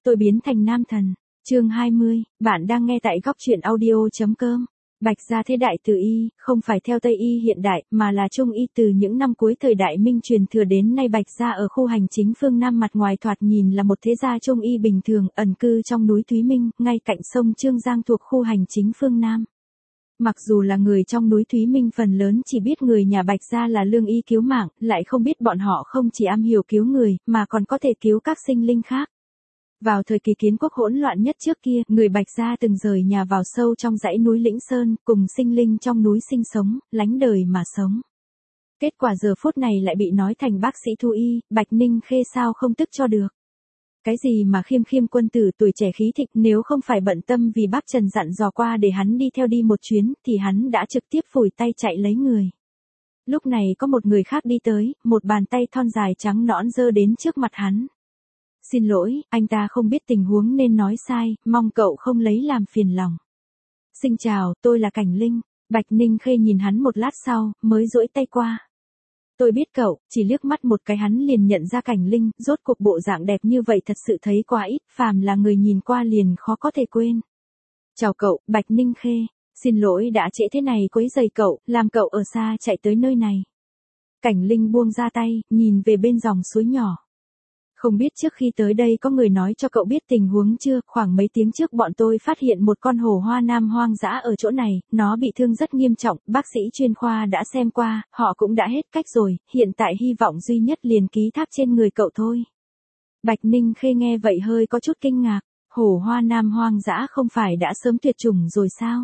Tôi biến thành nam thần. Chương 20, bạn đang nghe tại góc truyện audio.com. Bạch gia thế đại từ y, không phải theo Tây y hiện đại, mà là Trung y từ những năm cuối thời Đại Minh truyền thừa đến nay. Bạch gia ở khu hành chính phương Nam mặt ngoài thoạt nhìn là một thế gia Trung y bình thường, ẩn cư trong núi Thúy Minh, ngay cạnh sông Chương Giang thuộc khu hành chính phương Nam. Mặc dù là người trong núi Thúy Minh phần lớn chỉ biết người nhà Bạch gia là lương y cứu mạng, lại không biết bọn họ không chỉ am hiểu cứu người, mà còn có thể cứu các sinh linh khác. Vào thời kỳ kiến quốc hỗn loạn nhất trước kia, người Bạch gia từng rời nhà vào sâu trong dãy núi Lĩnh Sơn, cùng sinh linh trong núi sinh sống, lánh đời mà sống. Kết quả giờ phút này lại bị nói thành bác sĩ thú y, Bạch Ninh Khê sao không tức cho được. Cái gì mà khiêm khiêm quân tử tuổi trẻ khí thịnh, nếu không phải bận tâm vì bác Trần dặn dò qua để hắn đi theo đi một chuyến, thì hắn đã trực tiếp phủi tay chạy lấy người. Lúc này có một người khác đi tới, một bàn tay thon dài trắng nõn giơ đến trước mặt hắn. Xin lỗi, anh ta không biết tình huống nên nói sai, mong cậu không lấy làm phiền lòng. Xin chào, tôi là Cảnh Linh. Bạch Ninh Khê nhìn hắn một lát sau, mới duỗi tay qua. Tôi biết cậu, chỉ liếc mắt một cái hắn liền nhận ra Cảnh Linh, rốt cuộc bộ dạng đẹp như vậy thật sự thấy quá ít, phàm là người nhìn qua liền khó có thể quên. Chào cậu, Bạch Ninh Khê, xin lỗi đã trễ thế này quấy rầy cậu, làm cậu ở xa chạy tới nơi này. Cảnh Linh buông ra tay, nhìn về bên dòng suối nhỏ. Không biết trước khi tới đây có người nói cho cậu biết tình huống chưa, khoảng mấy tiếng trước bọn tôi phát hiện một con hổ hoa nam hoang dã ở chỗ này, nó bị thương rất nghiêm trọng, bác sĩ chuyên khoa đã xem qua, họ cũng đã hết cách rồi, hiện tại hy vọng duy nhất liền ký thác trên người cậu thôi. Bạch Ninh Khê nghe vậy hơi có chút kinh ngạc, hổ hoa nam hoang dã không phải đã sớm tuyệt chủng rồi sao?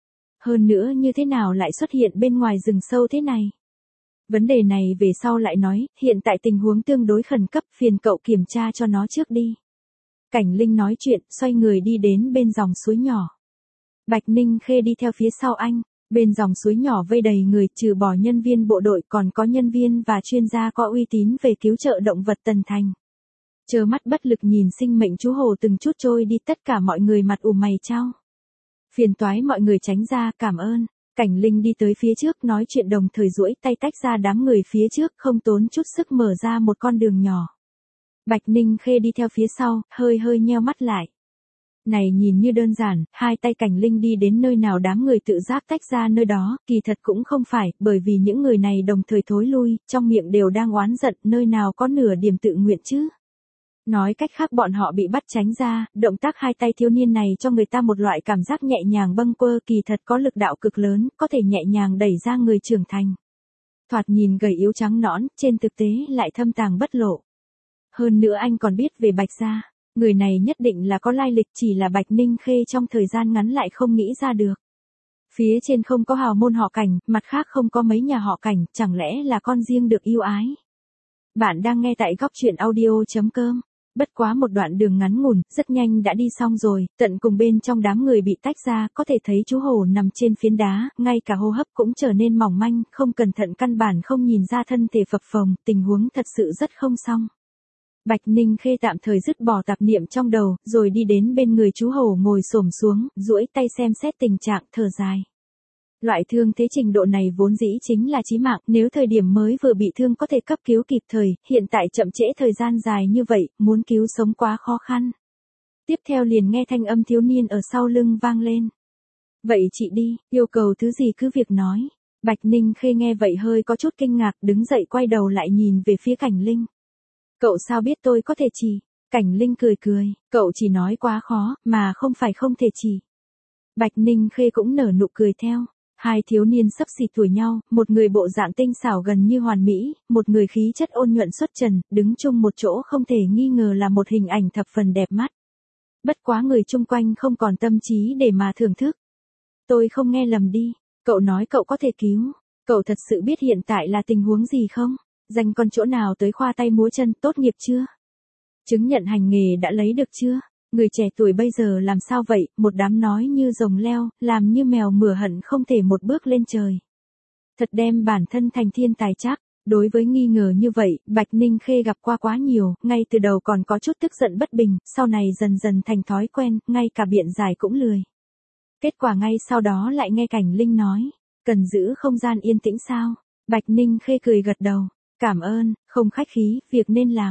Hơn nữa như thế nào lại xuất hiện bên ngoài rừng sâu thế này? Vấn đề này về sau lại nói, hiện tại tình huống tương đối khẩn cấp, phiền cậu kiểm tra cho nó trước đi. Cảnh Linh nói chuyện, xoay người đi đến bên dòng suối nhỏ. Bạch Ninh Khê đi theo phía sau anh, bên dòng suối nhỏ vây đầy người, trừ bỏ nhân viên bộ đội còn có nhân viên và chuyên gia có uy tín về cứu trợ động vật Tần Thành. Trơ mắt bất lực nhìn sinh mệnh chú hồ từng chút trôi đi, tất cả mọi người mặt ủ mày chau. Phiền toái mọi người tránh ra, cảm ơn. Cảnh Linh đi tới phía trước nói chuyện đồng thời duỗi tay tách ra đám người phía trước, không tốn chút sức mở ra một con đường nhỏ. Bạch Ninh Khê đi theo phía sau, hơi nheo mắt lại. Này nhìn như đơn giản, hai tay Cảnh Linh đi đến nơi nào đám người tự giác tách ra nơi đó, kỳ thật cũng không phải, bởi vì những người này đồng thời thối lui, trong miệng đều đang oán giận, nơi nào có nửa điểm tự nguyện chứ. Nói cách khác bọn họ bị bắt tránh ra, động tác hai tay thiếu niên này cho người ta một loại cảm giác nhẹ nhàng bâng quơ, kỳ thật có lực đạo cực lớn, có thể nhẹ nhàng đẩy ra người trưởng thành. Thoạt nhìn gầy yếu trắng nõn, trên thực tế lại thâm tàng bất lộ. Hơn nữa anh còn biết về Bạch gia, người này nhất định là có lai lịch, chỉ là Bạch Ninh Khê trong thời gian ngắn lại không nghĩ ra được. Phía trên không có hào môn họ Cảnh, mặt khác không có mấy nhà họ Cảnh, chẳng lẽ là con riêng được yêu ái. Bạn đang nghe tại góc truyện audio.com. Bất quá một đoạn đường ngắn ngủn, rất nhanh đã đi xong rồi, tận cùng bên trong đám người bị tách ra, có thể thấy chú hổ nằm trên phiến đá, ngay cả hô hấp cũng trở nên mỏng manh, không cẩn thận căn bản không nhìn ra thân thể phập phồng, tình huống thật sự rất không xong. Bạch Ninh Khê tạm thời dứt bỏ tạp niệm trong đầu, rồi đi đến bên người chú hổ ngồi xổm xuống, duỗi tay xem xét tình trạng, thở dài. Loại thương thế trình độ này vốn dĩ chính là chí mạng, nếu thời điểm mới vừa bị thương có thể cấp cứu kịp thời, hiện tại chậm trễ thời gian dài như vậy, muốn cứu sống quá khó khăn. Tiếp theo liền nghe thanh âm thiếu niên ở sau lưng vang lên. Vậy chị đi, yêu cầu thứ gì cứ việc nói. Bạch Ninh Khê nghe vậy hơi có chút kinh ngạc, đứng dậy quay đầu lại nhìn về phía Cảnh Linh. Cậu sao biết tôi có thể chỉ? Cảnh Linh cười cười, cậu chỉ nói quá khó, mà không phải không thể chỉ. Bạch Ninh Khê cũng nở nụ cười theo. Hai thiếu niên xấp xỉ tuổi nhau, một người bộ dạng tinh xảo gần như hoàn mỹ, một người khí chất ôn nhuận xuất trần, đứng chung một chỗ không thể nghi ngờ là một hình ảnh thập phần đẹp mắt. Bất quá người chung quanh không còn tâm trí để mà thưởng thức. Tôi không nghe lầm đi, cậu nói cậu có thể cứu, cậu thật sự biết hiện tại là tình huống gì không? Dành con chỗ nào tới khoa tay múa chân, tốt nghiệp chưa? Chứng nhận hành nghề đã lấy được chưa? Người trẻ tuổi bây giờ làm sao vậy, một đám nói như rồng leo, làm như mèo mửa hận không thể một bước lên trời. Thật đem bản thân thành thiên tài chắc, đối với nghi ngờ như vậy, Bạch Ninh Khê gặp qua quá nhiều, ngay từ đầu còn có chút tức giận bất bình, sau này dần dần thành thói quen, ngay cả biện giải cũng lười. Kết quả ngay sau đó lại nghe Cảnh Linh nói, cần giữ không gian yên tĩnh sao? Bạch Ninh Khê cười gật đầu, cảm ơn, không khách khí, việc nên làm.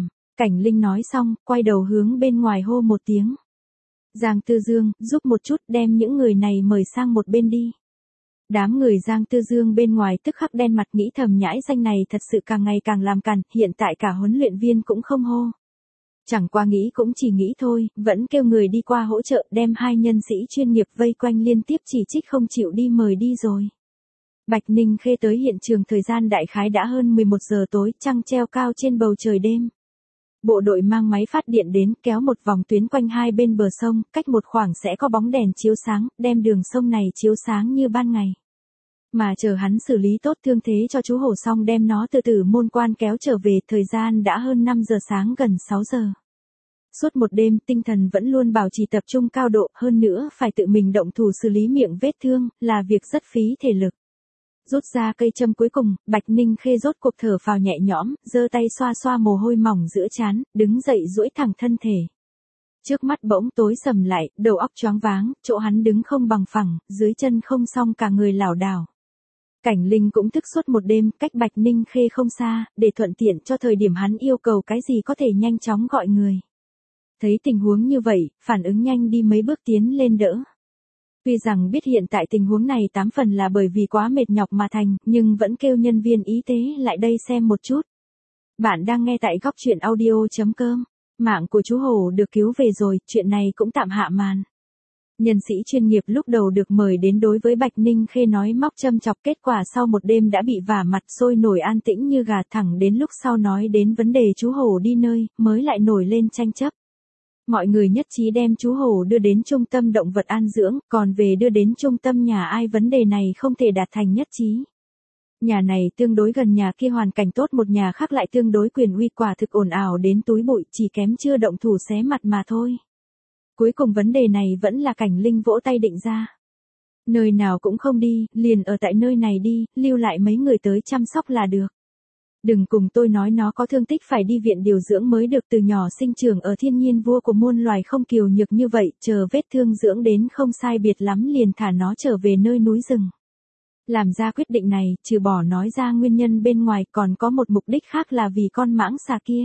Cảnh Linh nói xong, quay đầu hướng bên ngoài hô một tiếng. Giang Tư Dương, giúp một chút đem những người này mời sang một bên đi. Đám người Giang Tư Dương bên ngoài tức khắc đen mặt nghĩ thầm nhãi danh này thật sự càng ngày càng làm càn, hiện tại cả huấn luyện viên cũng không hô. Chẳng qua nghĩ cũng chỉ nghĩ thôi, vẫn kêu người đi qua hỗ trợ đem hai nhân sĩ chuyên nghiệp vây quanh liên tiếp chỉ trích không chịu đi mời đi rồi. Bạch Ninh Khê tới hiện trường thời gian đại khái đã hơn 11 giờ tối, trăng treo cao trên bầu trời đêm. Bộ đội mang máy phát điện đến kéo một vòng tuyến quanh hai bên bờ sông, cách một khoảng sẽ có bóng đèn chiếu sáng, đem đường sông này chiếu sáng như ban ngày. Mà chờ hắn xử lý tốt thương thế cho chú hổ xong đem nó từ Tử Môn Quan kéo trở về, thời gian đã hơn 5 giờ sáng gần 6 giờ. Suốt một đêm tinh thần vẫn luôn bảo trì tập trung cao độ, hơn nữa phải tự mình động thủ xử lý miệng vết thương, là việc rất phí thể lực. Rút ra cây châm cuối cùng, Bạch Ninh Khê rốt cuộc thở phào nhẹ nhõm, giơ tay xoa xoa mồ hôi mỏng giữa trán, đứng dậy duỗi thẳng thân thể. Trước mắt bỗng tối sầm lại, đầu óc choáng váng, chỗ hắn đứng không bằng phẳng, dưới chân không xong cả người lảo đảo. Cảnh Linh cũng thức suốt một đêm, cách Bạch Ninh Khê không xa, để thuận tiện cho thời điểm hắn yêu cầu cái gì có thể nhanh chóng gọi người. Thấy tình huống như vậy, phản ứng nhanh đi mấy bước tiến lên đỡ. Tuy rằng biết hiện tại tình huống này 8 phần là bởi vì quá mệt nhọc mà thành, nhưng vẫn kêu nhân viên y tế lại đây xem một chút. Bạn đang nghe tại góc truyện audio.com. Mạng của chú Hổ được cứu về rồi, chuyện này cũng tạm hạ màn. Nhân sĩ chuyên nghiệp lúc đầu được mời đến đối với Bạch Ninh Khê nói móc châm chọc, kết quả sau một đêm đã bị vả mặt sôi nổi an tĩnh như gà, thẳng đến lúc sau nói đến vấn đề chú Hổ đi nơi, mới lại nổi lên tranh chấp. Mọi người nhất trí đem chú Hổ đưa đến trung tâm động vật an dưỡng, còn về đưa đến trung tâm nhà ai vấn đề này không thể đạt thành nhất trí. Nhà này tương đối gần nhà kia hoàn cảnh tốt, một nhà khác lại tương đối quyền uy, quả thực ồn ào đến túi bụi, chỉ kém chưa động thủ xé mặt mà thôi. Cuối cùng vấn đề này vẫn là Cảnh Linh vỗ tay định ra. Nơi nào cũng không đi, liền ở tại nơi này đi, lưu lại mấy người tới chăm sóc là được. Đừng cùng tôi nói nó có thương tích phải đi viện điều dưỡng mới được, từ nhỏ sinh trưởng ở thiên nhiên vua của muôn loài không kiều nhược như vậy, chờ vết thương dưỡng đến không sai biệt lắm liền thả nó trở về nơi núi rừng. Làm ra quyết định này, trừ bỏ nói ra nguyên nhân bên ngoài còn có một mục đích khác là vì con mãng xà kia.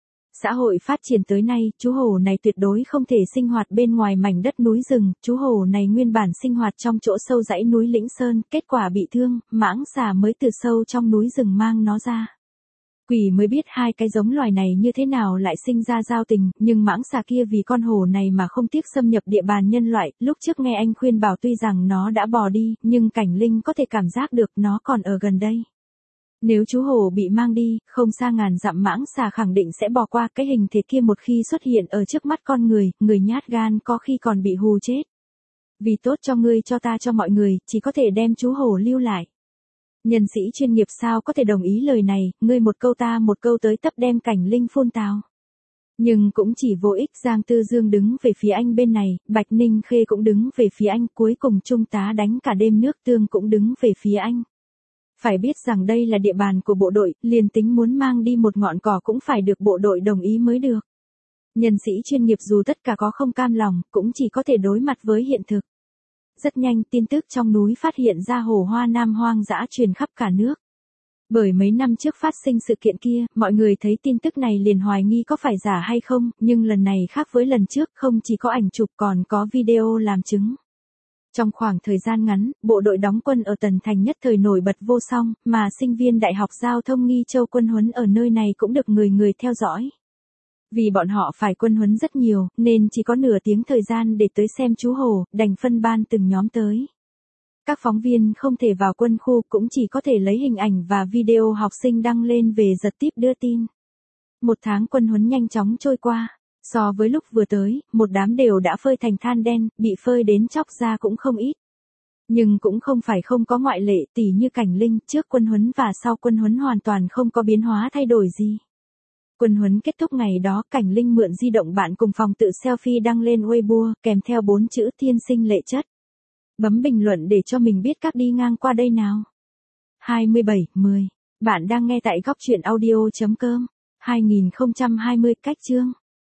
Xã hội phát triển tới nay, chú hổ này tuyệt đối không thể sinh hoạt bên ngoài mảnh đất núi rừng, chú hổ này nguyên bản sinh hoạt trong chỗ sâu dãy núi Lĩnh Sơn, kết quả bị thương, mãng xà mới từ sâu trong núi rừng mang nó ra. Quỷ mới biết hai cái giống loài này như thế nào lại sinh ra giao tình, nhưng mãng xà kia vì con hổ này mà không tiếc xâm nhập địa bàn nhân loại, lúc trước nghe anh khuyên bảo tuy rằng nó đã bỏ đi, nhưng Cảnh Linh có thể cảm giác được nó còn ở gần đây. Nếu chú hổ bị mang đi, không xa ngàn dặm mãng xà khẳng định sẽ bỏ qua, cái hình thể kia một khi xuất hiện ở trước mắt con người, người nhát gan có khi còn bị hù chết. Vì tốt cho ngươi cho ta cho mọi người, chỉ có thể đem chú hổ lưu lại. Nhân sĩ chuyên nghiệp sao có thể đồng ý lời này, ngươi một câu ta một câu tới tấp đem Cảnh Linh phun tào. Nhưng cũng chỉ vô ích, Giang Tư Dương đứng về phía anh bên này, Bạch Ninh Khê cũng đứng về phía anh, cuối cùng trung tá đánh cả đêm nước tương cũng đứng về phía anh. Phải biết rằng đây là địa bàn của bộ đội, liền tính muốn mang đi một ngọn cỏ cũng phải được bộ đội đồng ý mới được. Nhân sĩ chuyên nghiệp dù tất cả có không cam lòng, cũng chỉ có thể đối mặt với hiện thực. Rất nhanh tin tức trong núi phát hiện ra hổ Hoa Nam hoang dã truyền khắp cả nước. Bởi mấy năm trước phát sinh sự kiện kia, mọi người thấy tin tức này liền hoài nghi có phải giả hay không, nhưng lần này khác với lần trước, không chỉ có ảnh chụp còn có video làm chứng. Trong khoảng thời gian ngắn, bộ đội đóng quân ở Tần Thành nhất thời nổi bật vô song, mà sinh viên Đại học Giao thông Nghi Châu quân huấn ở nơi này cũng được người người theo dõi. Vì bọn họ phải quân huấn rất nhiều, nên chỉ có nửa tiếng thời gian để tới xem chú hổ, đành phân ban từng nhóm tới. Các phóng viên không thể vào quân khu cũng chỉ có thể lấy hình ảnh và video học sinh đăng lên về giật tiếp đưa tin. Một tháng quân huấn nhanh chóng trôi qua. So với lúc vừa tới, một đám đều đã phơi thành than đen, bị phơi đến chóc ra cũng không ít. Nhưng cũng không phải không có ngoại lệ, tỉ như Cảnh Linh, trước quân huấn và sau quân huấn hoàn toàn không có biến hóa thay đổi gì. Quân huấn kết thúc ngày đó, Cảnh Linh mượn di động bạn cùng phòng tự selfie đăng lên Weibo, kèm theo 4 chữ thiên sinh lệ chất. Bấm bình luận để cho mình biết các đi ngang qua đây nào. 27/10. Bạn đang nghe tại góc truyện audio.com. 2020 cách chương.